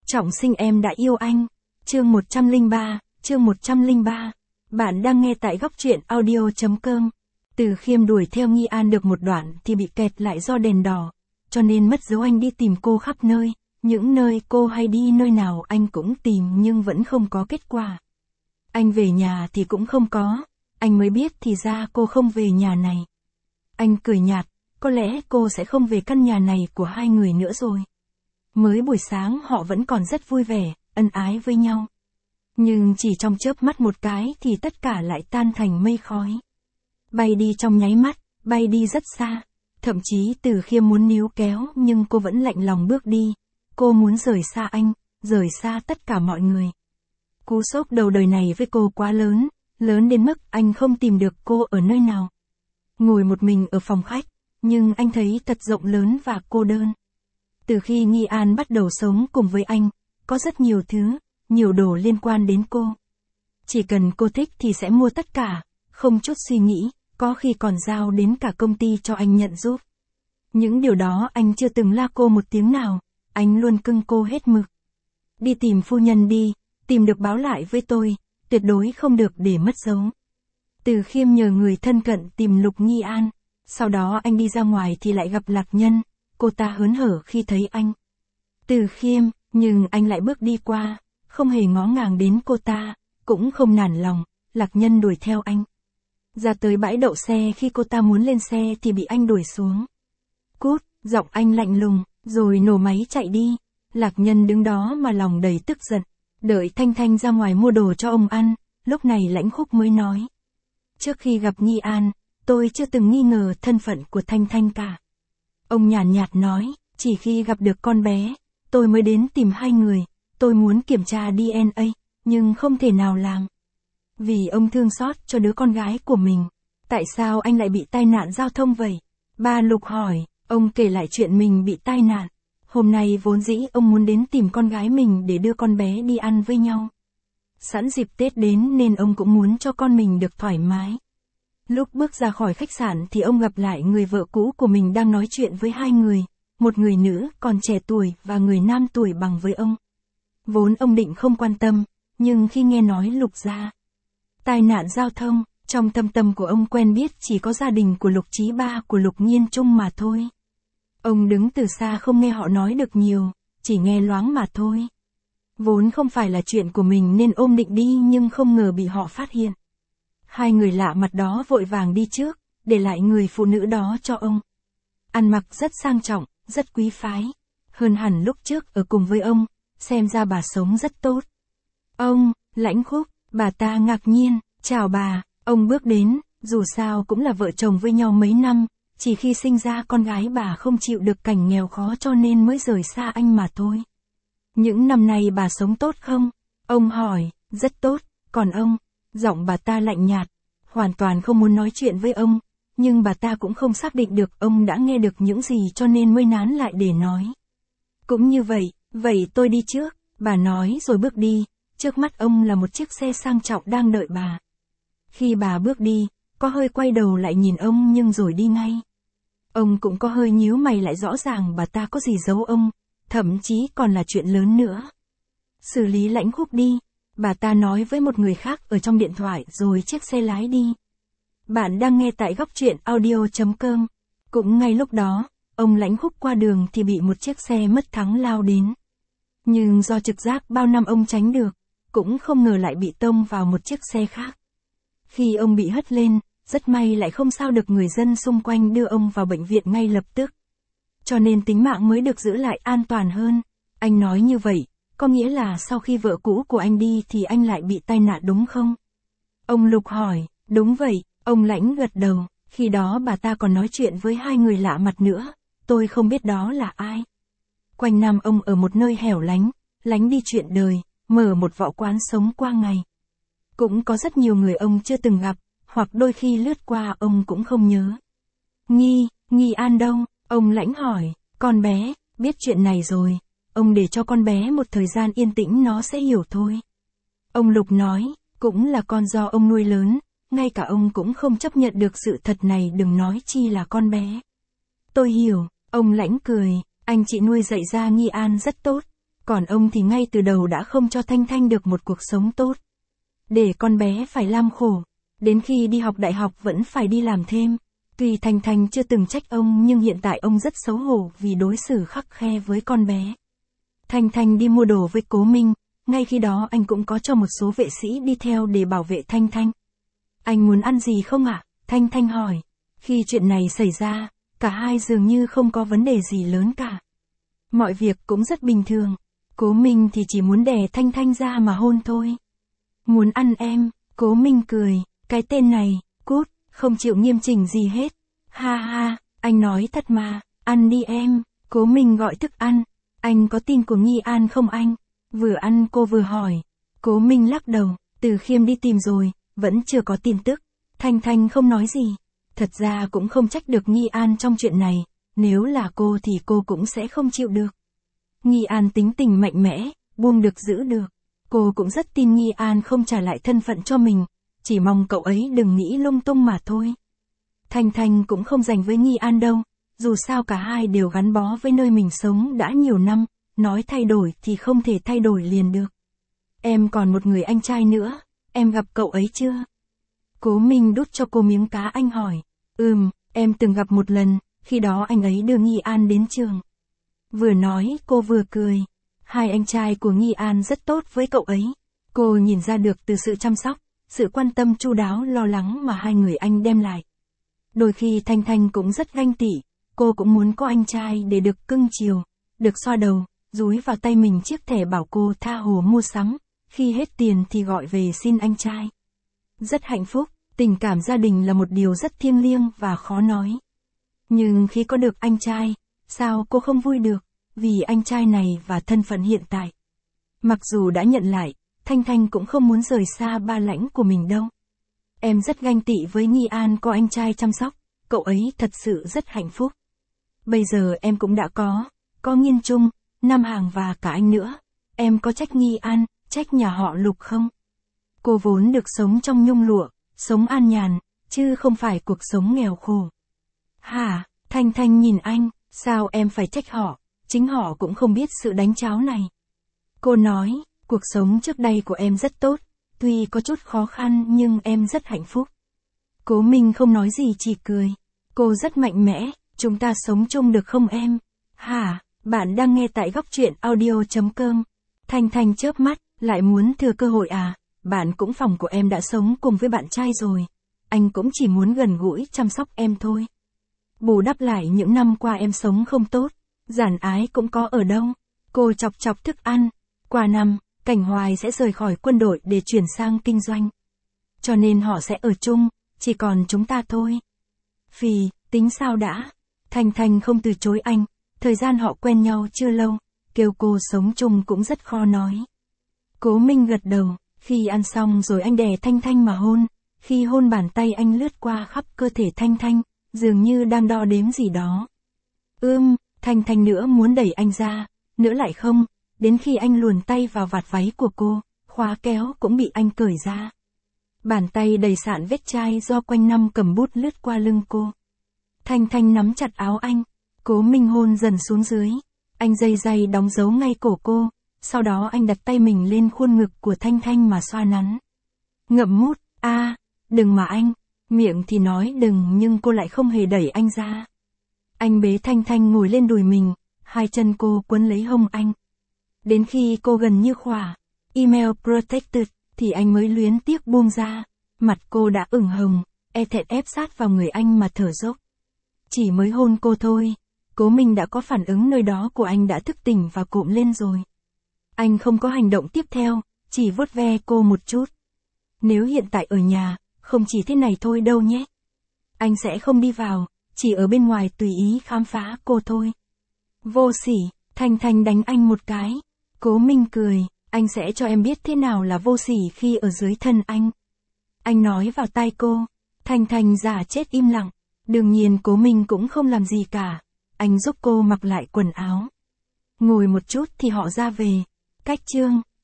Trọng sinh em đã yêu anh. Chương 103. Bạn đang nghe tại góc truyện audio.com. Từ Khiêm đuổi theo Nghi An được một đoạn thì bị kẹt lại do đèn đỏ, cho nên mất dấu. Anh đi tìm cô khắp nơi, những nơi cô hay đi nơi nào anh cũng tìm nhưng vẫn không có kết quả. Anh về nhà thì cũng không có, anh mới biết thì ra cô không về nhà này. Anh cười nhạt, có lẽ cô sẽ không về căn nhà này của hai người nữa rồi. Mới buổi sáng họ vẫn còn rất vui vẻ, ân ái với nhau. Nhưng chỉ trong chớp mắt một cái thì tất cả lại tan thành mây khói. Bay đi trong nháy mắt, bay đi rất xa. Thậm chí Từ Khiêm muốn níu kéo nhưng cô vẫn lạnh lòng bước đi. Cô muốn rời xa anh, rời xa tất cả mọi người. Cú sốc đầu đời này với cô quá lớn, lớn đến mức anh không tìm được cô ở nơi nào. Ngồi một mình ở phòng khách, nhưng anh thấy thật rộng lớn và cô đơn. Từ khi Nghi An bắt đầu sống cùng với anh, có rất nhiều thứ, nhiều đồ liên quan đến cô. Chỉ cần cô thích thì sẽ mua tất cả, không chút suy nghĩ, có khi còn giao đến cả công ty cho anh nhận giúp. Những điều đó anh chưa từng la cô một tiếng nào, anh luôn cưng cô hết mực. Đi tìm phu nhân đi, tìm được báo lại với tôi, tuyệt đối không được để mất dấu. Từ Khiêm nhờ người thân cận tìm Lục Nghi An, sau đó anh đi ra ngoài thì lại gặp Lạc Nhân, cô ta hớn hở khi thấy anh. Từ Khiêm, nhưng anh lại bước đi qua, không hề ngó ngàng đến cô ta, cũng không nản lòng. Lạc Nhân đuổi theo anh. Ra tới bãi đậu xe, khi cô ta muốn lên xe thì bị anh đuổi xuống. Cút, giọng anh lạnh lùng, rồi nổ máy chạy đi. Lạc Nhân đứng đó mà lòng đầy tức giận, đợi Thanh Thanh ra ngoài mua đồ cho ông ăn, lúc này Lãnh Khúc mới nói. Trước khi gặp Nghi An, tôi chưa từng nghi ngờ thân phận của Thanh Thanh cả. Ông nhàn nhạt nói, chỉ khi gặp được con bé, tôi mới đến tìm hai người, tôi muốn kiểm tra DNA, nhưng không thể nào làm. Vì ông thương xót cho đứa con gái của mình. Tại sao anh lại bị tai nạn giao thông vậy? Ba Lục hỏi, ông kể lại chuyện mình bị tai nạn. Hôm nay vốn dĩ ông muốn đến tìm con gái mình để đưa con bé đi ăn với nhau. Sẵn dịp Tết đến nên ông cũng muốn cho con mình được thoải mái. Lúc bước ra khỏi khách sạn thì ông gặp lại người vợ cũ của mình đang nói chuyện với hai người, một người nữ còn trẻ tuổi và người nam tuổi bằng với ông. Vốn ông định không quan tâm, nhưng khi nghe nói Lục gia tai nạn giao thông, trong thâm tâm của ông quen biết chỉ có gia đình của Lục Chí Ba của Lục Nhiên Trung mà thôi. Ông đứng từ xa không nghe họ nói được nhiều, chỉ nghe loáng mà thôi. Vốn không phải là chuyện của mình nên ôm định đi nhưng không ngờ bị họ phát hiện. Hai người lạ mặt đó vội vàng đi trước, để lại người phụ nữ đó cho ông. Ăn mặc rất sang trọng, rất quý phái. Hơn hẳn lúc trước ở cùng với ông, xem ra bà sống rất tốt. Ông, Lãnh Khúc, bà ta ngạc nhiên, chào bà, ông bước đến, dù sao cũng là vợ chồng với nhau mấy năm, chỉ khi sinh ra con gái bà không chịu được cảnh nghèo khó cho nên mới rời xa anh mà thôi. Những năm nay bà sống tốt không? Ông hỏi, rất tốt, còn ông? Giọng bà ta lạnh nhạt, hoàn toàn không muốn nói chuyện với ông, nhưng bà ta cũng không xác định được ông đã nghe được những gì cho nên mới nán lại để nói. Cũng như vậy, vậy tôi đi trước, bà nói rồi bước đi, trước mắt ông là một chiếc xe sang trọng đang đợi bà. Khi bà bước đi, có hơi quay đầu lại nhìn ông nhưng rồi đi ngay. Ông cũng có hơi nhíu mày, lại rõ ràng bà ta có gì giấu ông, thậm chí còn là chuyện lớn nữa. Xử lý Lãnh Khúc đi, bà ta nói với một người khác ở trong điện thoại rồi chiếc xe lái đi. Bạn đang nghe tại góc truyện audio.com. Cũng ngay lúc đó, ông Lãnh Khúc qua đường thì bị một chiếc xe mất thắng lao đến. Nhưng do trực giác bao năm ông tránh được, cũng không ngờ lại bị tông vào một chiếc xe khác. Khi ông bị hất lên, rất may lại không sao được, người dân xung quanh đưa ông vào bệnh viện ngay lập tức. Cho nên tính mạng mới được giữ lại an toàn hơn. Anh nói như vậy, có nghĩa là sau khi vợ cũ của anh đi thì anh lại bị tai nạn đúng không? Ông Lục hỏi, đúng vậy, ông Lãnh gật đầu, khi đó bà ta còn nói chuyện với hai người lạ mặt nữa, tôi không biết đó là ai. Quanh năm ông ở một nơi hẻo lánh, lánh đi chuyện đời, mở một võ quán sống qua ngày. Cũng có rất nhiều người ông chưa từng gặp, hoặc đôi khi lướt qua ông cũng không nhớ. Nghi An đâu? Ông Lãnh hỏi, con bé, biết chuyện này rồi, ông để cho con bé một thời gian yên tĩnh nó sẽ hiểu thôi. Ông Lục nói, cũng là con do ông nuôi lớn, ngay cả ông cũng không chấp nhận được sự thật này, đừng nói chi là con bé. Tôi hiểu, ông Lãnh cười, anh chị nuôi dạy ra Nghi An rất tốt, Còn ông thì ngay từ đầu đã không cho Thanh Thanh được một cuộc sống tốt. Để con bé phải lam khổ. Đến khi đi học đại học vẫn phải đi làm thêm. Tuy Thanh Thanh chưa từng trách ông nhưng hiện tại ông rất xấu hổ vì đối xử khắt khe với con bé. Thanh Thanh đi mua đồ với Cố Minh, ngay khi đó anh cũng có cho một số vệ sĩ đi theo để bảo vệ Thanh Thanh. Anh muốn ăn gì không ạ? Thanh Thanh hỏi. Khi chuyện này xảy ra, cả hai dường như không có vấn đề gì lớn cả. Mọi việc cũng rất bình thường. Cố Minh thì chỉ muốn đè Thanh Thanh ra mà hôn thôi. Muốn ăn em, Cố Minh cười, cái tên này, cút, không chịu nghiêm chỉnh gì hết. Ha ha, anh nói thật mà, ăn đi em, Cố Minh gọi thức ăn. Anh có tin của Nghi An không anh? Vừa ăn cô vừa hỏi. Cố Minh lắc đầu, Từ Khiêm đi tìm rồi, vẫn chưa có tin tức. Thanh Thanh không nói gì. Thật ra cũng không trách được Nghi An trong chuyện này, nếu là cô thì cô cũng sẽ không chịu được. Nghi An tính tình mạnh mẽ, buông được giữ được. Cô cũng rất tin Nghi An không trả lại thân phận cho mình, chỉ mong cậu ấy đừng nghĩ lung tung mà thôi. Thanh Thanh cũng không giành với Nghi An đâu, dù sao cả hai đều gắn bó với nơi mình sống đã nhiều năm, nói thay đổi thì không thể thay đổi liền được. Em còn một người anh trai nữa, em gặp cậu ấy chưa? Cố Minh đút cho cô miếng cá anh hỏi. Em từng gặp một lần, khi đó anh ấy đưa Nghi An đến trường. Vừa nói cô vừa cười. Hai anh trai của Nghi An rất tốt với cậu ấy. Cô nhìn ra được từ sự chăm sóc, sự quan tâm chu đáo lo lắng mà hai người anh đem lại. Đôi khi Thanh Thanh cũng rất ganh tị, cô cũng muốn có anh trai để được cưng chiều, được xoa đầu, dúi vào tay mình chiếc thẻ bảo cô tha hồ mua sắm, khi hết tiền thì gọi về xin anh trai. Rất hạnh phúc, tình cảm gia đình là một điều rất thiêng liêng và khó nói. Nhưng khi có được anh trai, sao cô không vui được, vì anh trai này và thân phận hiện tại. Mặc dù đã nhận lại, Thanh Thanh cũng không muốn rời xa ba lãnh của mình đâu. Em rất ganh tị với Nghi An có anh trai chăm sóc, cậu ấy thật sự rất hạnh phúc. Bây giờ em cũng đã có Nghiên Trung, Nam Hàng và cả anh nữa. Em có trách Nghi An, trách nhà họ Lục không? Cô vốn được sống trong nhung lụa, sống an nhàn, chứ không phải cuộc sống nghèo khổ. Hả? Thanh Thanh nhìn anh, sao em phải trách họ, chính họ cũng không biết sự đánh tráo này. Cô nói, cuộc sống trước đây của em rất tốt, tuy có chút khó khăn nhưng em rất hạnh phúc. Cố Minh không nói gì chỉ cười. Cô rất mạnh mẽ, chúng ta sống chung được không em? Hả? Bạn đang nghe tại góc truyện audio.com. Thanh Thanh chớp mắt, lại muốn thừa cơ hội à? Bạn cũng phòng của em đã sống cùng với bạn trai rồi. Anh cũng chỉ muốn gần gũi chăm sóc em thôi. Bù đắp lại những năm qua em sống không tốt, giản ái cũng có ở đâu. Cô chọc chọc thức ăn. Qua năm, Cảnh Hoài sẽ rời khỏi quân đội để chuyển sang kinh doanh. Cho nên họ sẽ ở chung, chỉ còn chúng ta thôi. Phì, tính sao đã? Thanh Thanh không từ chối anh, thời gian họ quen nhau chưa lâu, kêu cô sống chung cũng rất khó nói. Cố Minh gật đầu, khi ăn xong rồi anh đè Thanh Thanh mà hôn, khi hôn bàn tay anh lướt qua khắp cơ thể Thanh Thanh, dường như đang đo đếm gì đó. Thanh Thanh nữa muốn đẩy anh ra, nữa lại không, đến khi anh luồn tay vào vạt váy của cô, khóa kéo cũng bị anh cởi ra. Bàn tay đầy sạn vết chai do quanh năm cầm bút lướt qua lưng cô. Thanh Thanh nắm chặt áo anh, Cố Minh hôn dần xuống dưới, anh dây dây đóng dấu ngay cổ cô, sau đó anh đặt tay mình lên khuôn ngực của Thanh Thanh mà xoa nắn. Ngậm mút, đừng mà anh, miệng thì nói đừng nhưng cô lại không hề đẩy anh ra. Anh bế Thanh Thanh ngồi lên đùi mình, hai chân cô quấn lấy hông anh. Đến khi cô gần như khỏa, email protected, thì anh mới luyến tiếc buông ra, mặt cô đã ửng hồng, e thẹn ép sát vào người anh mà thở dốc. Chỉ mới hôn cô thôi, Cố Minh đã có phản ứng nơi đó của anh đã thức tỉnh và cộm lên rồi. Anh không có hành động tiếp theo, chỉ vuốt ve cô một chút. Nếu hiện tại ở nhà, không chỉ thế này thôi đâu nhé. Anh sẽ không đi vào, chỉ ở bên ngoài tùy ý khám phá cô thôi. Vô sỉ, Thanh Thanh đánh anh một cái. Cố Minh cười, anh sẽ cho em biết thế nào là vô sỉ khi ở dưới thân anh. Anh nói vào tai cô. Thanh Thanh giả chết im lặng. Đương nhiên Cố Minh cũng không làm gì cả. Anh giúp cô mặc lại quần áo. Ngồi một chút thì họ ra về. Cách chương